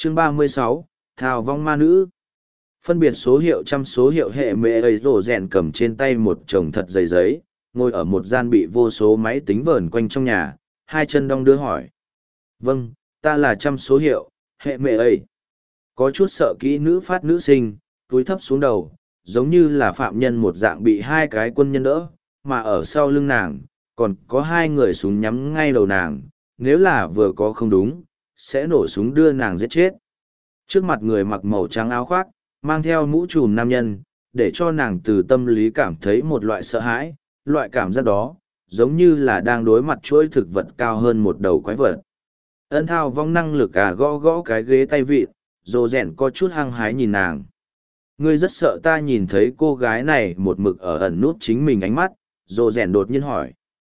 Chương 36, Thảo vong ma nữ. Phân biệt số hiệu trăm số hiệu hệ mẹ ấy rổ rèn cầm trên tay một chồng thật dày giấy, ngồi ở một gian bị vô số máy tính vờn quanh trong nhà, hai chân đong đưa hỏi. Vâng, ta là trăm số hiệu, hệ mẹ ấy. Có chút sợ kỹ nữ phát nữ sinh, túi thấp xuống đầu, giống như là phạm nhân một dạng bị hai cái quân nhân đỡ, mà ở sau lưng nàng, còn có hai người súng nhắm ngay đầu nàng, nếu là vừa có không đúng, sẽ nổ súng đưa nàng giết chết. Trước mặt người mặc màu trắng áo khoác, mang theo mũ trùm nam nhân, để cho nàng từ tâm lý cảm thấy một loại sợ hãi, loại cảm giác đó, giống như là đang đối mặt chuỗi thực vật cao hơn một đầu quái vật. Ân Thao vong năng lực gõ gõ cái ghế tay vịn, rồ rèn có chút hăng hái nhìn nàng. Ngươi rất sợ ta nhìn thấy cô gái này một mực ở ẩn nút chính mình ánh mắt, rồ rèn đột nhiên hỏi.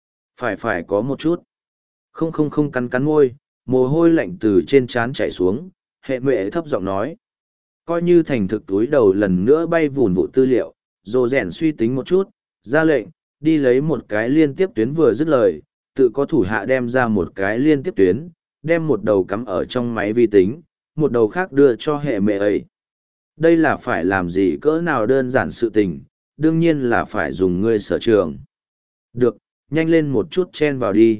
Phải có một chút. Không cắn cắn môi, mồ hôi lạnh từ trên trán chảy xuống, hệ mệ thấp giọng nói. Coi như thành thực túi đầu lần nữa bay vùn vụ tư liệu, rồ rèn suy tính một chút, ra lệnh, đi lấy một cái liên tiếp tuyến vừa dứt lời, tự có thủ hạ đem ra một cái liên tiếp tuyến, đem một đầu cắm ở trong máy vi tính, một đầu khác đưa cho hệ mẹ ấy. Đây là phải làm gì cỡ nào đơn giản sự tình, đương nhiên là phải dùng ngươi sở trường. Được, nhanh lên một chút chen vào đi.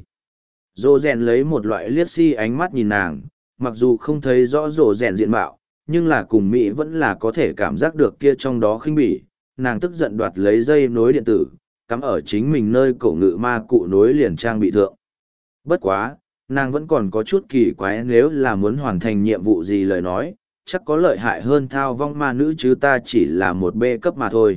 Rồ rèn lấy một loại liếc si ánh mắt nhìn nàng, mặc dù không thấy rõ rồ rèn diện mạo, nhưng là cùng Mỹ vẫn là có thể cảm giác được kia trong đó khinh bỉ. Nàng tức giận đoạt lấy dây nối điện tử, cắm ở chính mình nơi cổ ngự ma cụ nối liền trang bị thượng. Bất quá, nàng vẫn còn có chút kỳ quái, nếu là muốn hoàn thành nhiệm vụ gì lời nói, chắc có lợi hại hơn Thao vong ma nữ chứ ta chỉ là một B cấp mà thôi.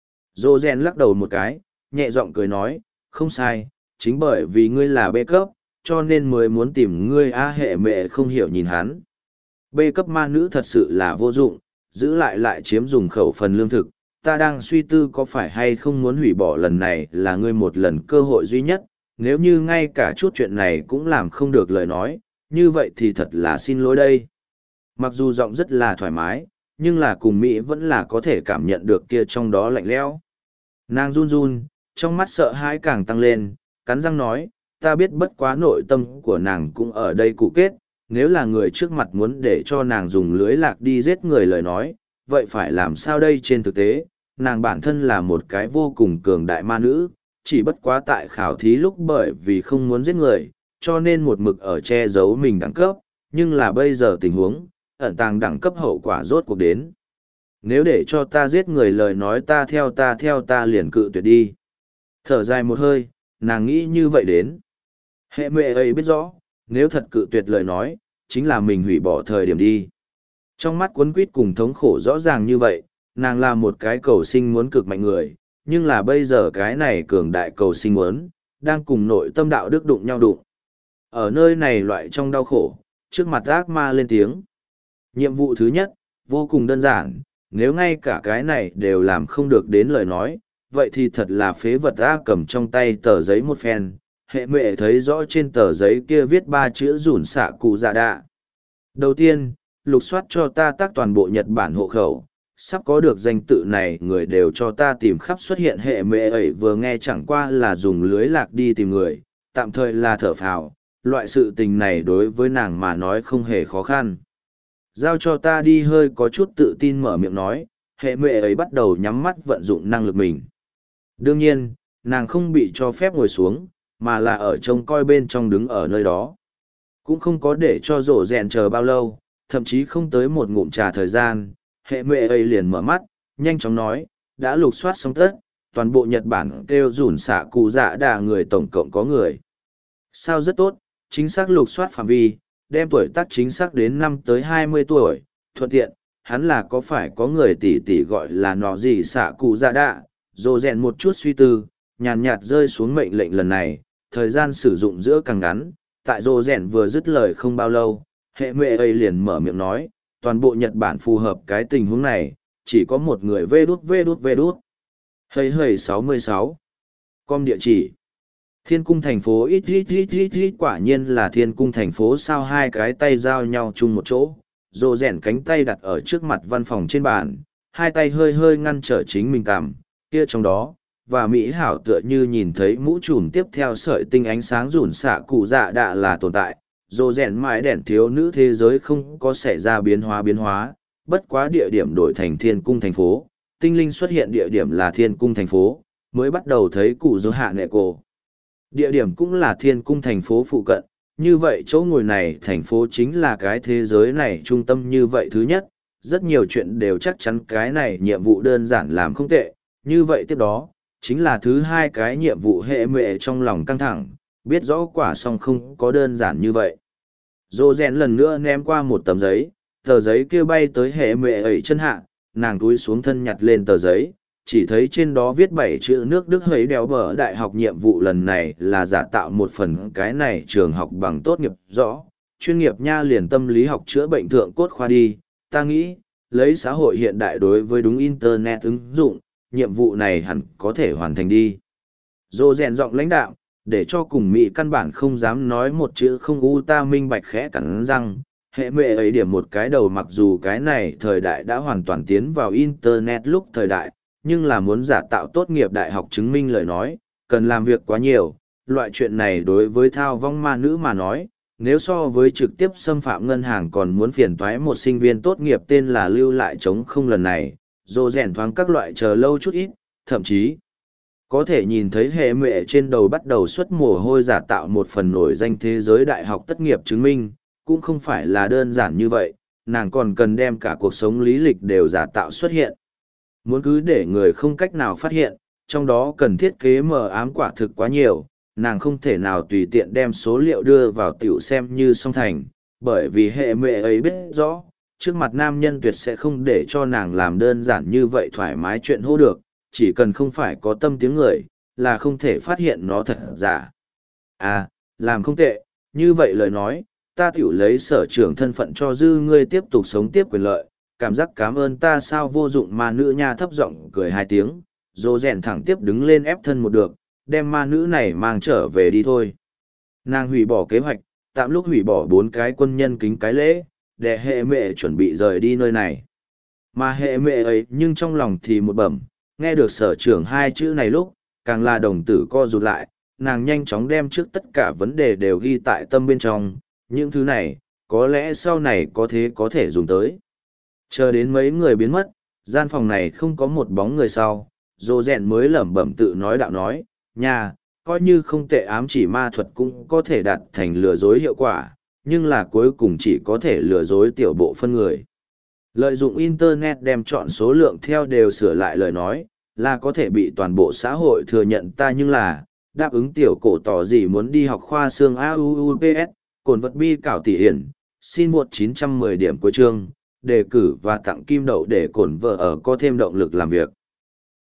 Dô Gen lắc đầu một cái, nhẹ giọng cười nói, không sai, chính bởi vì ngươi là B cấp, cho nên mới muốn tìm ngươi hệ mẹ không hiểu nhìn hắn. B cấp ma nữ thật sự là vô dụng, giữ lại chiếm dùng khẩu phần lương thực. Ta đang suy tư có phải hay không muốn hủy bỏ lần này là ngươi một lần cơ hội duy nhất, nếu như ngay cả chút chuyện này cũng làm không được lời nói, như vậy thì thật là xin lỗi đây. Mặc dù giọng rất là thoải mái, nhưng là cùng Mỹ vẫn là có thể cảm nhận được kia trong đó lạnh lẽo. Nàng run run, trong mắt sợ hãi càng tăng lên, cắn răng nói, ta biết bất quá nội tâm của nàng cũng ở đây cụ kết, nếu là người trước mặt muốn để cho nàng dùng lưới lạc đi giết người lời nói, vậy phải làm sao đây trên thực tế, nàng bản thân là một cái vô cùng cường đại ma nữ, chỉ bất quá tại khảo thí lúc bởi vì không muốn giết người, cho nên một mực ở che giấu mình đẳng cấp, nhưng là bây giờ tình huống, ẩn tàng đẳng cấp hậu quả rốt cuộc đến. Nếu để cho ta giết người lời nói ta theo ta liền cự tuyệt đi. Thở dài một hơi, nàng nghĩ như vậy đến. Hệ mẹ ấy biết rõ, nếu thật cự tuyệt lời nói, chính là mình hủy bỏ thời điểm đi. Trong mắt quấn quýt cùng thống khổ rõ ràng như vậy, nàng là một cái cầu sinh muốn cực mạnh người, nhưng là bây giờ cái này cường đại cầu sinh muốn, đang cùng nội tâm đạo đức đụng nhau đụng. Ở nơi này loại trong đau khổ, trước mặt ác ma lên tiếng. Nhiệm vụ thứ nhất, vô cùng đơn giản, nếu ngay cả cái này đều làm không được đến lời nói, vậy thì thật là phế vật. Cầm trong tay tờ giấy một phen, hệ mẹ thấy rõ trên tờ giấy kia viết 3 chữ rủn xạ cụ dạ đạ. Đầu tiên, lục soát cho ta tác toàn bộ Nhật Bản hộ khẩu, sắp có được danh tự này người đều cho ta tìm khắp xuất hiện. Hệ mẹ ấy vừa nghe chẳng qua là dùng lưới lạc đi tìm người, tạm thời là thở phào, loại sự tình này đối với nàng mà nói không hề khó khăn. Giao cho ta đi. Hơi có chút tự tin mở miệng nói, hệ mẹ ấy bắt đầu nhắm mắt vận dụng năng lực mình. Đương nhiên, nàng không bị cho phép ngồi xuống, mà là ở trông coi bên trong đứng ở nơi đó. Cũng không có để cho rổ rèn chờ bao lâu, thậm chí không tới một ngụm trà thời gian, hệ mẹ ấy liền mở mắt, nhanh chóng nói, đã lục soát xong tất, toàn bộ Nhật Bản kêu rủn xạ cụ dạ đà người tổng cộng có người. Sao rất tốt, chính xác lục soát phạm vi, đem tuổi tác chính xác đến 5 tới 20 tuổi, thuận tiện, hắn là có phải có người tỷ gọi là nọ gì xạ cụ dạ đà, rồ rèn một chút suy tư, nhàn nhạt rơi xuống mệnh lệnh lần này, thời gian sử dụng giữa càng ngắn, tại rồ rèn vừa dứt lời không bao lâu, hệ mẹ ấy liền mở miệng nói, toàn bộ Nhật Bản phù hợp cái tình huống này, chỉ có một người vê đút. Hây 66. Com địa chỉ. Thiên cung thành phố ít, quả nhiên là thiên cung thành phố sao. Hai cái tay giao nhau chung một chỗ, rồ rèn cánh tay đặt ở trước mặt văn phòng trên bàn, hai tay hơi ngăn trở chính mình cằm, kia trong đó, và Mỹ hảo tựa như nhìn thấy mũ trùm tiếp theo sợi tinh ánh sáng rủn xạ cụ dạ đạ là tồn tại, Dồ rèn mãi đèn thiếu nữ thế giới không có xảy ra biến hóa, bất quá địa điểm đổi thành thiên cung thành phố, tinh linh xuất hiện địa điểm là thiên cung thành phố, mới bắt đầu thấy cụ dỗ hạ nệ cổ. Địa điểm cũng là thiên cung thành phố phụ cận, như vậy chỗ ngồi này thành phố chính là cái thế giới này trung tâm như vậy thứ nhất, rất nhiều chuyện đều chắc chắn cái này nhiệm vụ đơn giản làm không tệ, như vậy tiếp đó, chính là thứ hai cái nhiệm vụ hệ mệ trong lòng căng thẳng, biết rõ quả song không có đơn giản như vậy. Dô rèn lần nữa ném qua một tấm giấy, tờ giấy kia bay tới hệ mệ ấy chân hạ, nàng túi xuống thân nhặt lên tờ giấy, chỉ thấy trên đó viết 7 chữ nước Đức hấy đéo bờ đại học nhiệm vụ lần này là giả tạo một phần cái này trường học bằng tốt nghiệp rõ, chuyên nghiệp nha liền tâm lý học chữa bệnh thượng cốt khoa đi, ta nghĩ, lấy xã hội hiện đại đối với đúng Internet ứng dụng, nhiệm vụ này hẳn có thể hoàn thành đi. Dô rèn giọng lãnh đạo, để cho cùng Mỹ căn bản không dám nói một chữ không u ta minh bạch khẽ cắn răng, hệ mệ ấy điểm một cái đầu mặc dù cái này thời đại đã hoàn toàn tiến vào Internet lúc thời đại, nhưng là muốn giả tạo tốt nghiệp đại học chứng minh lời nói, cần làm việc quá nhiều, loại chuyện này đối với thao vong ma nữ mà nói, nếu so với trực tiếp xâm phạm ngân hàng còn muốn phiền toái một sinh viên tốt nghiệp tên là lưu lại chống không lần này, dồ rèn thoáng các loại chờ lâu chút ít, thậm chí có thể nhìn thấy hệ mệ trên đầu bắt đầu xuất mồ hôi giả tạo một phần nổi danh thế giới đại học tất nghiệp chứng minh, cũng không phải là đơn giản như vậy, nàng còn cần đem cả cuộc sống lý lịch đều giả tạo xuất hiện. Muốn cứ để người không cách nào phát hiện, trong đó cần thiết kế mờ ám quả thực quá nhiều, nàng không thể nào tùy tiện đem số liệu đưa vào tiểu xem như song thành, bởi vì hệ mệ ấy biết rõ, trước mặt nam nhân tuyệt sẽ không để cho nàng làm đơn giản như vậy thoải mái chuyện hô được, chỉ cần không phải có tâm tiếng người, là không thể phát hiện nó thật giả. À, làm không tệ, như vậy lời nói, ta tiểu lấy sở trưởng thân phận cho dư ngươi tiếp tục sống tiếp quyền lợi, cảm giác cảm ơn ta sao vô dụng ma nữ nha thấp giọng cười 2 tiếng, dô rèn thẳng tiếp đứng lên ép thân một được, đem ma nữ này mang trở về đi thôi. Nàng hủy bỏ kế hoạch, tạm lúc hủy bỏ 4 cái quân nhân kính cái lễ, để hệ mệ chuẩn bị rời đi nơi này. Mà hệ mệ ấy nhưng trong lòng thì một bẩm, nghe được sở trưởng 2 chữ này lúc, càng là đồng tử co rụt lại, nàng nhanh chóng đem trước tất cả vấn đề đều ghi tại tâm bên trong, những thứ này, có lẽ sau này có thể dùng tới. Chờ đến mấy người biến mất, gian phòng này không có một bóng người sau, dô rèn mới lẩm bẩm tự nói đạo nói, nha, coi như không tệ ám chỉ ma thuật cũng có thể đạt thành lừa dối hiệu quả, nhưng là cuối cùng chỉ có thể lừa dối tiểu bộ phân người. Lợi dụng Internet đem chọn số lượng theo đều sửa lại lời nói, là có thể bị toàn bộ xã hội thừa nhận ta nhưng là, đáp ứng tiểu cổ tỏ gì muốn đi học khoa xương AUUPS, cồn vật bi cảo tỷ hiển, xin 1910 điểm cuối chương, đề cử và tặng kim đậu để cổn vợ ở có thêm động lực làm việc.